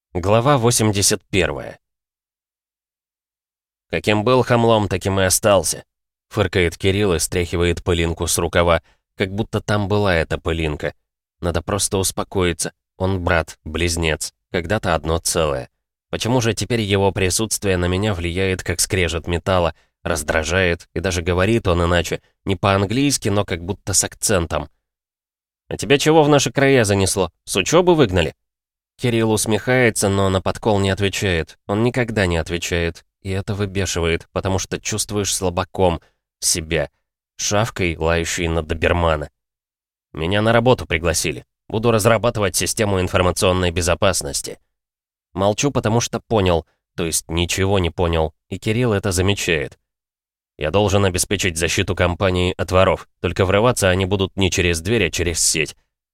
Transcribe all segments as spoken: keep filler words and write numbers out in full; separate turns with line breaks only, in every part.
Глава восемьдесят первая. «Каким был хамлом, таким и остался», — фыркает Кирилл и стряхивает пылинку с рукава, как будто там была эта пылинка. Надо просто успокоиться. Он брат, близнец, когда-то одно целое. Почему же теперь его присутствие на меня влияет, как скрежет металла, раздражает, и даже говорит он иначе, не по-английски, но как будто с акцентом. «А тебя чего в наши края занесло? С учебы выгнали?» Кирилл усмехается, но на подкол не отвечает. Он никогда не отвечает. И это выбешивает, потому что чувствуешь слабаком себя, шавкой, лающей на добермана. «Меня на работу пригласили. Буду разрабатывать систему информационной безопасности». Молчу, потому что понял, то есть ничего не понял, и Кирилл это замечает. «Я должен обеспечить защиту компании от воров, только врываться они будут не через дверь, а через сеть.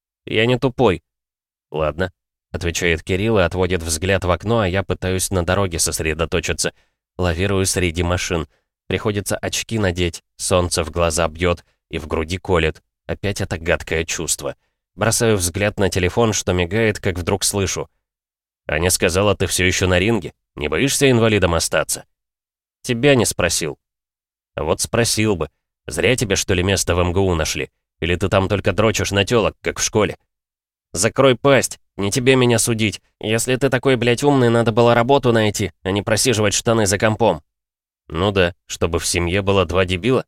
Я не тупой». «Ладно», — отвечает Кирилл и отводит взгляд в окно, а я пытаюсь на дороге сосредоточиться. Лавирую среди машин. Приходится очки надеть, солнце в глаза бьет и в груди колет. Опять это гадкое чувство. Бросаю взгляд на телефон, что мигает, как вдруг слышу. «Аня сказала, ты все еще на ринге? Не боишься инвалидом остаться?» «Тебя не спросил». «А вот спросил бы. Зря тебе, что ли, место в эм гэ у нашли? Или ты там только дрочишь на тёлок, как в школе?» «Закрой пасть, не тебе меня судить. Если ты такой, блядь, умный, надо было работу найти, а не просиживать штаны за компом». «Ну да, чтобы в семье было два дебила».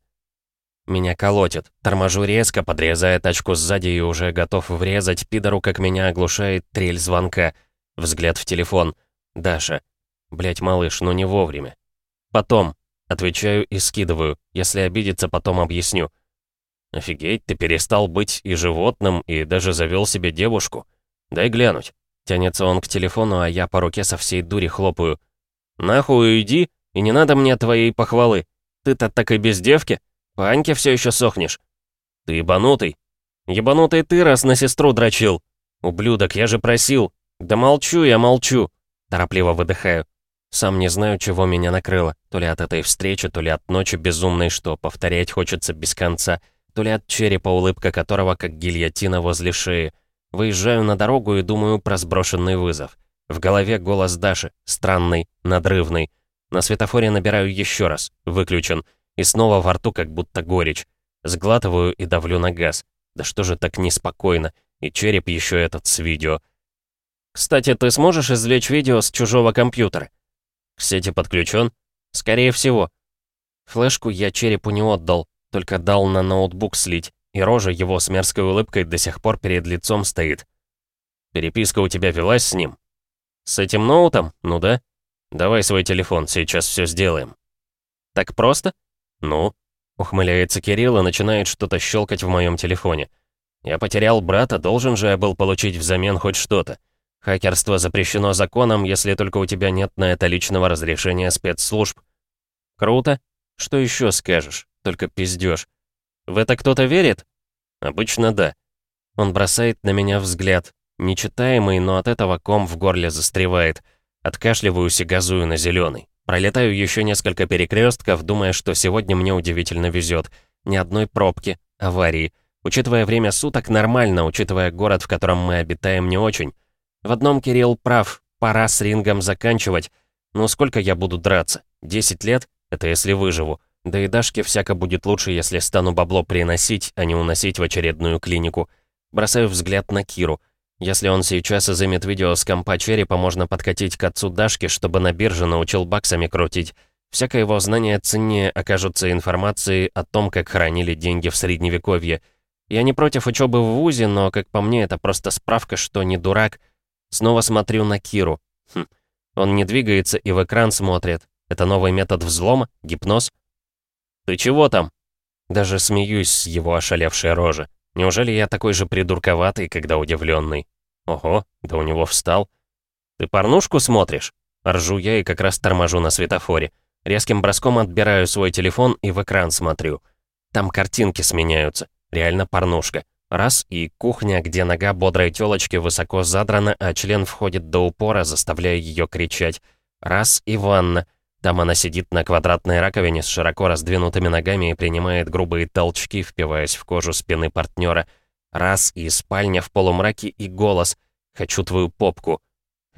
Меня колотит. Торможу резко, подрезая тачку сзади и уже готов врезать пидору, как меня оглушает трель звонка. Взгляд в телефон. Даша. Блядь, малыш, ну не вовремя. «Потом». Отвечаю и скидываю. Если обидится, потом объясню. «Офигеть, ты перестал быть и животным, и даже завел себе девушку. Дай глянуть». Тянется он к телефону, а я по руке со всей дури хлопаю. «Нахуй уйди, и не надо мне твоей похвалы. Ты-то так и без девки? По Аньке все еще сохнешь». «Ты ебанутый». «Ебанутый ты, раз на сестру дрочил». «Ублюдок, я же просил». «Да молчу я, молчу». Торопливо выдыхаю. Сам не знаю, чего меня накрыло. То ли от этой встречи, то ли от ночи безумной, что повторять хочется без конца. То ли от черепа, улыбка которого как гильотина возле шеи. Выезжаю на дорогу и думаю про сброшенный вызов. В голове голос Даши, странный, надрывный. На светофоре набираю еще раз, выключен. И снова во рту как будто горечь. Сглатываю и давлю на газ. Да что же так неспокойно? И череп еще этот с видео. «Кстати, ты сможешь извлечь видео с чужого компьютера?» «К сети подключен?» «Скорее всего». Флешку я черепу не отдал, только дал на ноутбук слить, и рожа его с мерзкой улыбкой до сих пор перед лицом стоит. «Переписка у тебя велась с ним?» «С этим ноутом? Ну да. Давай свой телефон, сейчас все сделаем». «Так просто?» «Ну?» — ухмыляется Кирилл и начинает что-то щелкать в моем телефоне. «Я потерял брата, должен же я был получить взамен хоть что-то. Хакерство запрещено законом, если только у тебя нет на это личного разрешения спецслужб». «Круто. Что еще скажешь? Только пиздёж. В это кто-то верит?» «Обычно да». Он бросает на меня взгляд. Нечитаемый, но от этого ком в горле застревает. Откашливаюсь и газую на зеленый. Пролетаю еще несколько перекрестков, думая, что сегодня мне удивительно везет. Ни одной пробки, аварии. Учитывая время суток, нормально, учитывая город, в котором мы обитаем, не очень. В одном Кирилл прав, пора с рингом заканчивать. Ну сколько я буду драться? Десять лет? Это если выживу. Да и Дашке всяко будет лучше, если стану бабло приносить, а не уносить в очередную клинику. Бросаю взгляд на Киру. Если он сейчас изымет видео с компа черепа, можно подкатить к отцу Дашки, чтобы на бирже научил баксами крутить. Всякое его знание ценнее окажутся информацией о том, как хранили деньги в Средневековье. Я не против учебы в вузе, но, как по мне, это просто справка, что не дурак. Снова смотрю на Киру. Хм. Он не двигается и в экран смотрит. Это новый метод взлома? Гипноз? «Ты чего там?» Даже смеюсь с его ошалевшей рожи. Неужели я такой же придурковатый, когда удивленный? Ого, да у него встал. «Ты порнушку смотришь?» Ржу я и как раз торможу на светофоре. Резким броском отбираю свой телефон и в экран смотрю. Там картинки сменяются. Реально порнушка. Раз, и кухня, где нога бодрой тёлочки высоко задрана, а член входит до упора, заставляя ее кричать. Раз, и ванна. Там она сидит на квадратной раковине с широко раздвинутыми ногами и принимает грубые толчки, впиваясь в кожу спины партнера. Раз, и спальня в полумраке, и голос. «Хочу твою попку». Хе,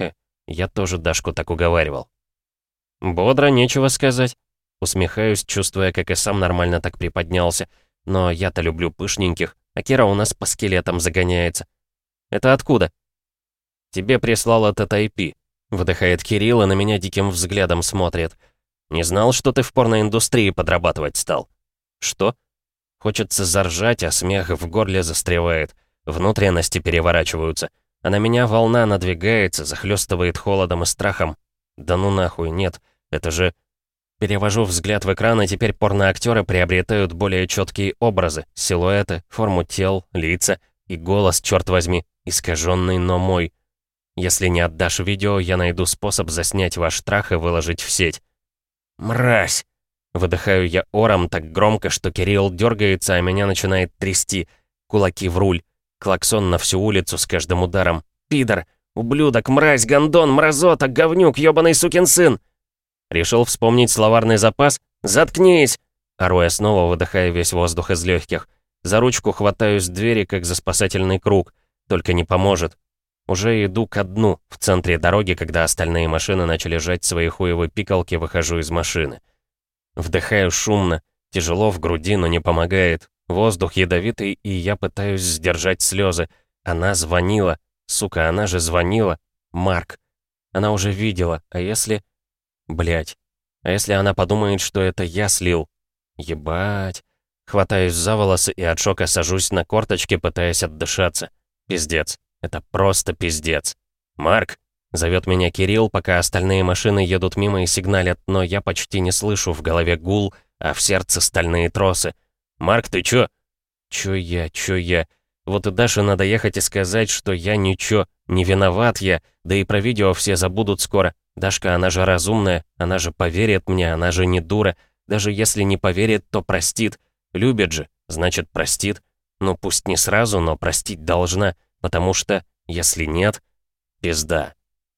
Я тоже Дашку так уговаривал. Бодро, нечего сказать. Усмехаюсь, чувствуя, как и сам нормально так приподнялся. Но я-то люблю пышненьких, а Кира у нас по скелетам загоняется. Это откуда? Тебе прислал этот ай пи. Выдыхает Кирилл и на меня диким взглядом смотрит. Не знал, что ты в порноиндустрии подрабатывать стал. Что? Хочется заржать, а смех в горле застревает. Внутренности переворачиваются. А на меня волна надвигается, захлестывает холодом и страхом. Да ну нахуй, нет. Это же... Перевожу взгляд в экран, и теперь порноактеры приобретают более четкие образы, силуэты, форму тел, лица и голос, черт возьми, искаженный, но мой. Если не отдашь видео, я найду способ заснять ваш страх и выложить в сеть. «Мразь!» Выдыхаю я ором так громко, что Кирилл дергается, а меня начинает трясти. Кулаки в руль. Клаксон на всю улицу с каждым ударом. «Пидор! Ублюдок! Мразь! Гондон! Мразота! Говнюк! Ёбаный сукин сын!» Решил вспомнить словарный запас? «Заткнись!» Ору я снова, выдыхая весь воздух из легких. За ручку хватаюсь двери, как за спасательный круг. Только не поможет. Уже иду ко дну, в центре дороги, когда остальные машины начали жать свои хуевые пикалки, выхожу из машины. Вдыхаю шумно, тяжело в груди, но не помогает. Воздух ядовитый, и я пытаюсь сдержать слезы. Она звонила. Сука, она же звонила. Марк. Она уже видела, а если... Блять. А если она подумает, что это я слил? Ебать. Хватаюсь за волосы и от шока сажусь на корточки, пытаясь отдышаться. Пиздец. Это просто пиздец. «Марк!» — зовет меня Кирилл, пока остальные машины едут мимо и сигналят, но я почти не слышу, в голове гул, а в сердце стальные тросы. «Марк, ты чё?» «Чё я, чё я?» Вот и Даше надо ехать и сказать, что я ничего, не виноват я, да и про видео все забудут скоро. Дашка, она же разумная, она же поверит мне, она же не дура. Даже если не поверит, то простит. Любит же, значит простит. Ну пусть не сразу, но простить должна, потому что, если нет, пизда.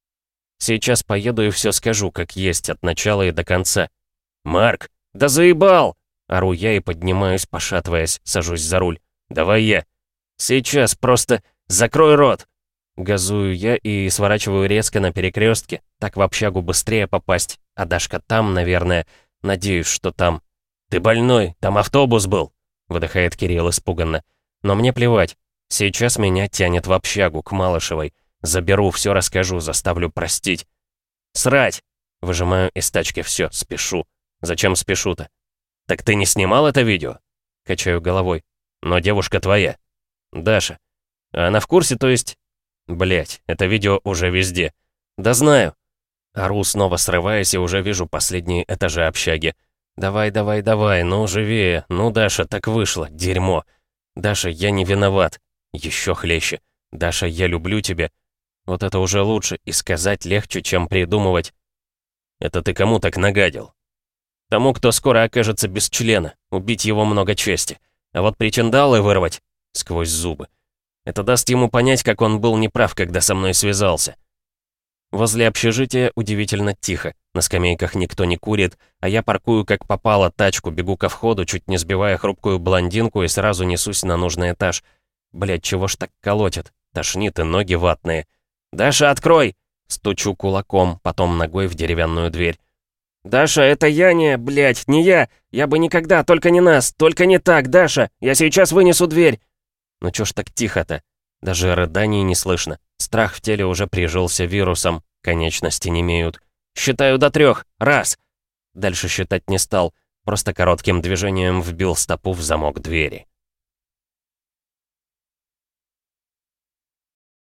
Сейчас поеду и все скажу, как есть, от начала и до конца. «Марк, да заебал!» Ору я и поднимаюсь, пошатываясь, сажусь за руль. «Давай я!» «Сейчас, просто закрой рот!» Газую я и сворачиваю резко на перекрестке. Так в общагу быстрее попасть. А Дашка там, наверное. Надеюсь, что там. «Ты больной, там автобус был!» Выдыхает Кирилл испуганно. Но мне плевать. Сейчас меня тянет в общагу, к Малышевой. Заберу, все расскажу, заставлю простить. «Срать!» Выжимаю из тачки все, спешу. Зачем спешу-то? «Так ты не снимал это видео?» Качаю головой. «Но девушка твоя». «Даша». «А она в курсе, то есть...» Блять, это видео уже везде. «Да знаю». Ору, снова срываясь, и уже вижу последние этажи общаги. «Давай, давай, давай, ну живее. Ну, Даша, так вышло, дерьмо. Даша, я не виноват». Еще хлеще. «Даша, я люблю тебя». Вот это уже лучше, и сказать легче, чем придумывать. «Это ты кому так нагадил?» «Тому, кто скоро окажется без члена. Убить его много чести. А вот причиндалы вырвать...» Сквозь зубы. «Это даст ему понять, как он был неправ, когда со мной связался». Возле общежития удивительно тихо. На скамейках никто не курит, а я паркую как попало тачку, бегу ко входу, чуть не сбивая хрупкую блондинку и сразу несусь на нужный этаж. Блядь, чего ж так колотит? Тошнит и ноги ватные. «Даша, открой!» Стучу кулаком, потом ногой в деревянную дверь. «Даша, это я не, блядь, не я! Я бы никогда, только не нас, только не так, Даша! Я сейчас вынесу дверь!» Ну чё ж так тихо-то? Даже рыданий не слышно. Страх в теле уже прижился вирусом, конечности немеют. «Считаю до трех. Раз!» Дальше считать не стал, просто коротким движением вбил стопу в замок двери.